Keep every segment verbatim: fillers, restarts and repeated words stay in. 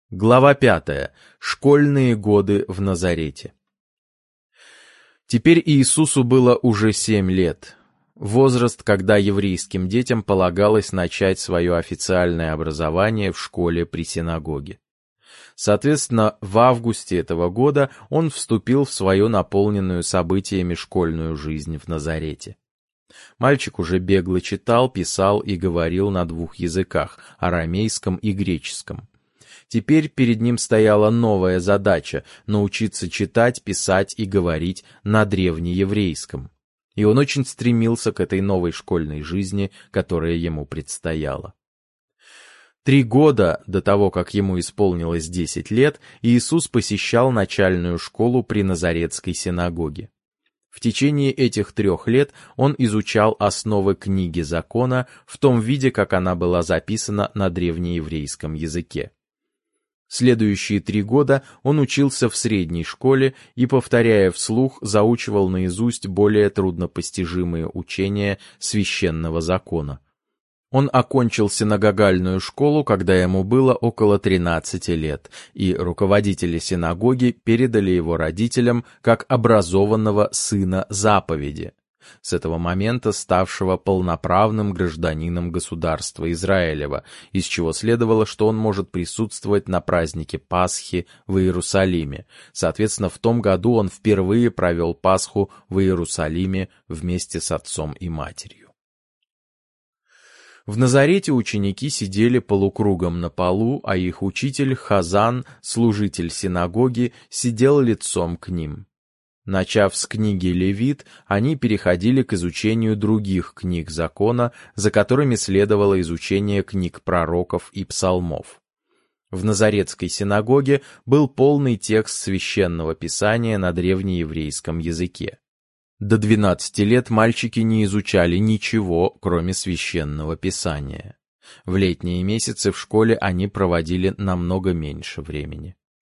Глава пятая. Школьные годы в Назарете. Теперь Иисусу было уже семь лет. Возраст, когда еврейским детям полагалось начать свое официальное образование в школе при синагоге. Соответственно, в августе этого года он вступил в свою наполненную событиями школьную жизнь в Назарете. Мальчик уже бегло читал, писал и говорил на двух языках – арамейском и греческом. Теперь перед ним стояла новая задача — научиться читать, писать и говорить на древнееврейском. И он очень стремился к этой новой школьной жизни, которая ему предстояла. Три года до того, как ему исполнилось десять лет, Иисус посещал начальную школу при Назаретской синагоге. В течение этих трех лет он изучал основы книги закона в том виде, как она была записана на древнееврейском языке. Следующие три года он учился в средней школе и, повторяя вслух, заучивал наизусть более труднопостижимые учения священного закона. Он окончил синагогальную школу, когда ему было около тринадцати лет, и руководители синагоги передали его родителям как образованного сына заповеди, с этого момента ставшего полноправным гражданином государства Израилева, из чего следовало, что он может присутствовать на празднике Пасхи в Иерусалиме. Соответственно, в том году он впервые провел Пасху в Иерусалиме вместе с отцом и матерью. В Назарете ученики сидели полукругом на полу, а их учитель Хазан, служитель синагоги, сидел лицом к ним. Начав с книги Левит, они переходили к изучению других книг закона, за которыми следовало изучение книг пророков и псалмов. В Назаретской синагоге был полный текст священного писания на древнееврейском языке. До двенадцати лет мальчики не изучали ничего, кроме священного писания. В летние месяцы в школе они проводили намного меньше времени.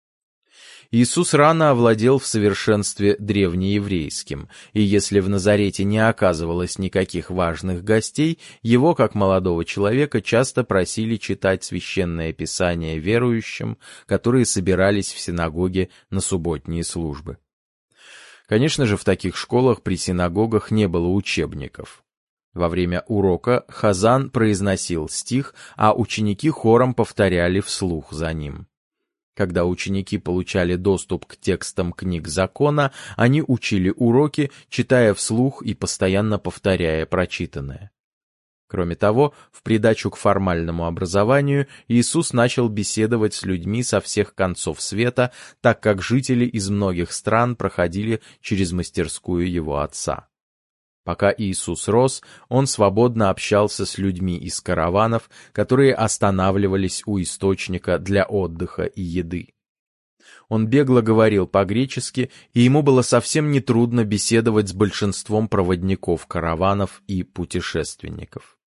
Иисус рано овладел в совершенстве древнееврейским, и если в Назарете не оказывалось никаких важных гостей, его, как молодого человека, часто просили читать священное писание верующим, которые собирались в синагоге на субботние службы. Конечно же, в таких школах при синагогах не было учебников. Во время урока Хазан произносил стих, а ученики хором повторяли вслух за ним. Когда ученики получали доступ к текстам книг закона, они учили уроки, читая вслух и постоянно повторяя прочитанное. Кроме того, в придачу к формальному образованию Иисус начал беседовать с людьми со всех концов света, так как жители из многих стран проходили через мастерскую его отца. Пока Иисус рос, он свободно общался с людьми из караванов, которые останавливались у источника для отдыха и еды. Он бегло говорил по-гречески, и ему было совсем нетрудно беседовать с большинством проводников караванов и путешественников.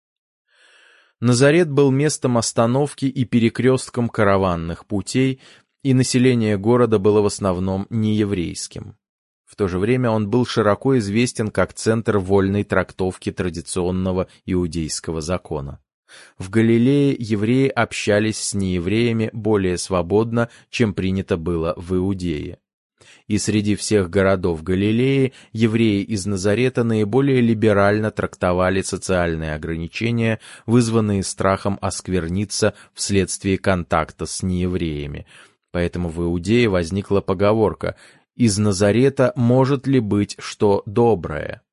Назарет был местом остановки и перекрестком караванных путей, и население города было в основном нееврейским. В то же время он был широко известен как центр вольной трактовки традиционного иудейского закона. В Галилее евреи общались с неевреями более свободно, чем принято было в Иудее. И среди всех городов Галилеи евреи из Назарета наиболее либерально трактовали социальные ограничения, вызванные страхом оскверниться вследствие контакта с неевреями. Поэтому в Иудее возникла поговорка: «Из Назарета может ли быть что доброе?»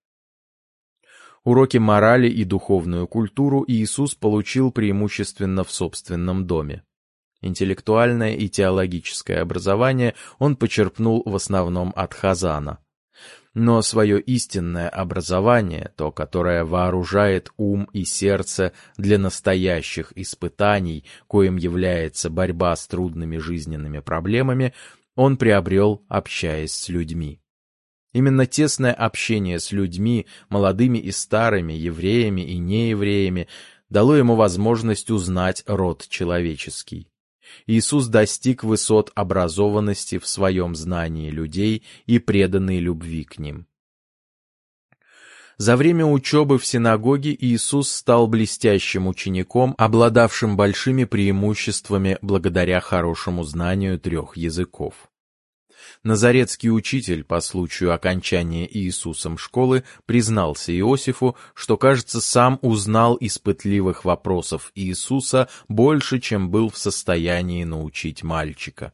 Уроки морали и духовную культуру Иисус получил преимущественно в собственном доме. Интеллектуальное и теологическое образование он почерпнул в основном от Хазана. Но свое истинное образование, то, которое вооружает ум и сердце для настоящих испытаний, коим является борьба с трудными жизненными проблемами, он приобрел, общаясь с людьми. Именно тесное общение с людьми, молодыми и старыми, евреями и неевреями, дало ему возможность узнать род человеческий. Иисус достиг высот образованности в своем знании людей и преданной любви к ним. За время учебы в синагоге Иисус стал блестящим учеником, обладавшим большими преимуществами благодаря хорошему знанию трех языков. Назаретский учитель по случаю окончания Иисусом школы признался Иосифу, что, кажется, сам узнал из пытливых вопросов Иисуса больше, чем был в состоянии научить мальчика.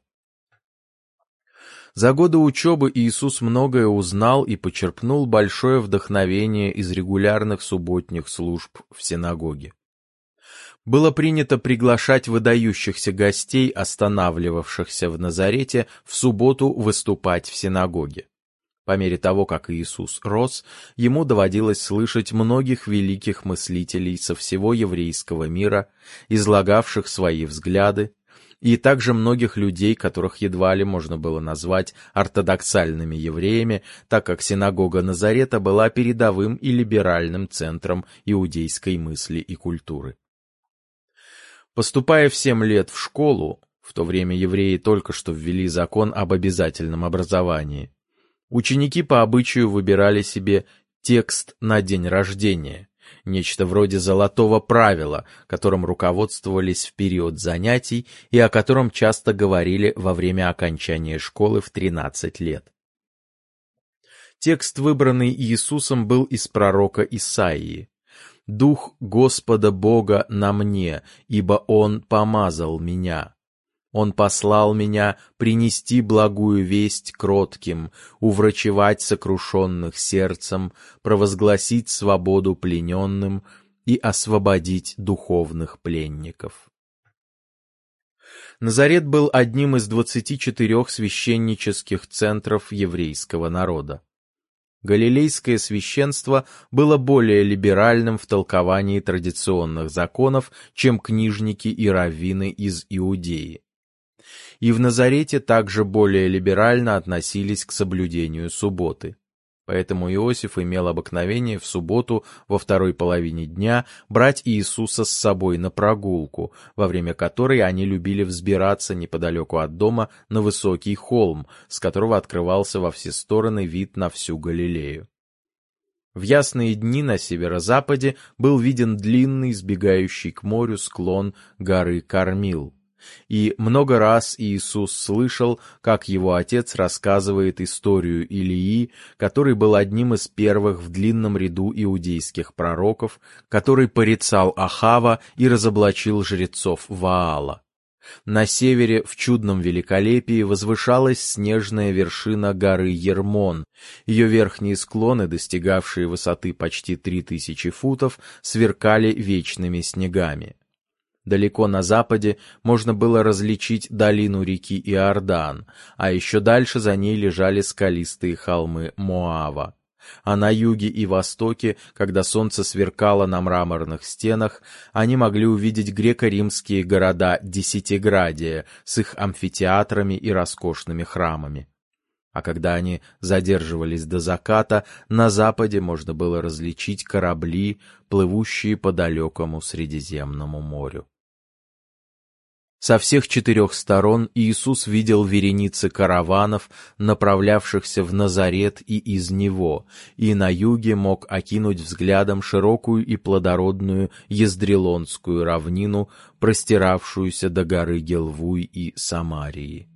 За годы учебы Иисус многое узнал и почерпнул большое вдохновение из регулярных субботних служб в синагоге. Было принято приглашать выдающихся гостей, останавливавшихся в Назарете, в субботу выступать в синагоге. По мере того, как Иисус рос, ему доводилось слышать многих великих мыслителей со всего еврейского мира, излагавших свои взгляды, и также многих людей, которых едва ли можно было назвать ортодоксальными евреями, так как синагога Назарета была передовым и либеральным центром иудейской мысли и культуры. Поступая в семь лет в школу, в то время евреи только что ввели закон об обязательном образовании, ученики по обычаю выбирали себе текст на день рождения, нечто вроде золотого правила, которым руководствовались в период занятий и о котором часто говорили во время окончания школы в тринадцать лет. Текст, выбранный Иисусом, был из пророка Исаии. «Дух Господа Бога на мне, ибо Он помазал меня. Он послал меня принести благую весть кротким, уврачевать сокрушенных сердцем, провозгласить свободу плененным и освободить духовных пленников». Назарет был одним из двадцати четырех священнических центров еврейского народа. Галилейское священство было более либеральным в толковании традиционных законов, чем книжники и раввины из Иудеи. И в Назарете также более либерально относились к соблюдению субботы. Поэтому Иосиф имел обыкновение в субботу во второй половине дня брать Иисуса с собой на прогулку, во время которой они любили взбираться неподалеку от дома на высокий холм, с которого открывался во все стороны вид на всю Галилею. В ясные дни на северо-западе был виден длинный, сбегающий к морю склон горы Кармил. И много раз Иисус слышал, как его отец рассказывает историю Илии, который был одним из первых в длинном ряду иудейских пророков, который порицал Ахава и разоблачил жрецов Ваала. На севере в чудном великолепии возвышалась снежная вершина горы Ермон. Ее верхние склоны, достигавшие высоты почти три тысячи футов, сверкали вечными снегами. Далеко на западе можно было различить долину реки Иордан, а еще дальше за ней лежали скалистые холмы Моава. А на юге и востоке, когда солнце сверкало на мраморных стенах, они могли увидеть греко-римские города Десятиградия с их амфитеатрами и роскошными храмами. А когда они задерживались до заката, на западе можно было различить корабли, плывущие по далекому Средиземному морю. Со всех четырех сторон Иисус видел вереницы караванов, направлявшихся в Назарет и из него, и на юге мог окинуть взглядом широкую и плодородную Ездрелонскую равнину, простиравшуюся до горы Гелвуй и Самарии.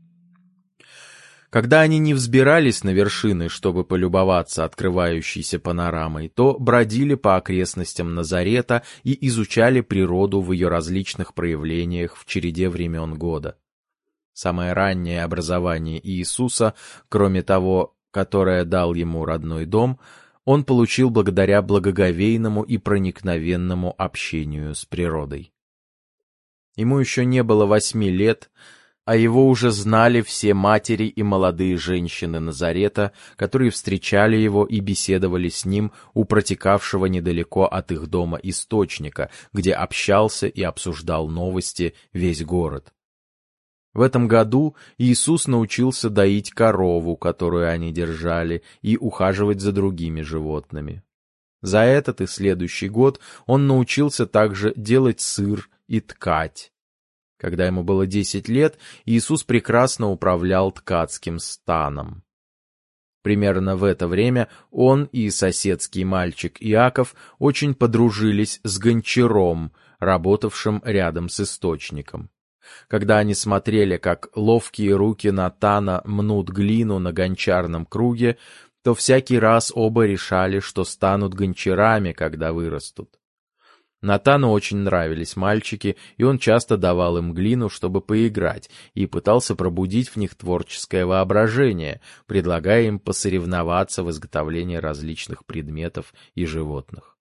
Когда они не взбирались на вершины, чтобы полюбоваться открывающейся панорамой, то бродили по окрестностям Назарета и изучали природу в ее различных проявлениях в череде времен года. Самое раннее образование Иисуса, кроме того, которое дал ему родной дом, он получил благодаря благоговейному и проникновенному общению с природой. Ему еще не было восьми лет, а его уже знали все матери и молодые женщины Назарета, которые встречали его и беседовали с ним у протекавшего недалеко от их дома источника, где общался и обсуждал новости весь город. В этом году Иисус научился доить корову, которую они держали, и ухаживать за другими животными. За этот и следующий год он научился также делать сыр и ткать. Когда ему было десять лет, Иисус прекрасно управлял ткацким станом. Примерно в это время он и соседский мальчик Иаков очень подружились с гончаром, работавшим рядом с источником. Когда они смотрели, как ловкие руки Натана мнут глину на гончарном круге, то всякий раз оба решали, что станут гончарами, когда вырастут. Натану очень нравились мальчики, и он часто давал им глину, чтобы поиграть, и пытался пробудить в них творческое воображение, предлагая им посоревноваться в изготовлении различных предметов и животных.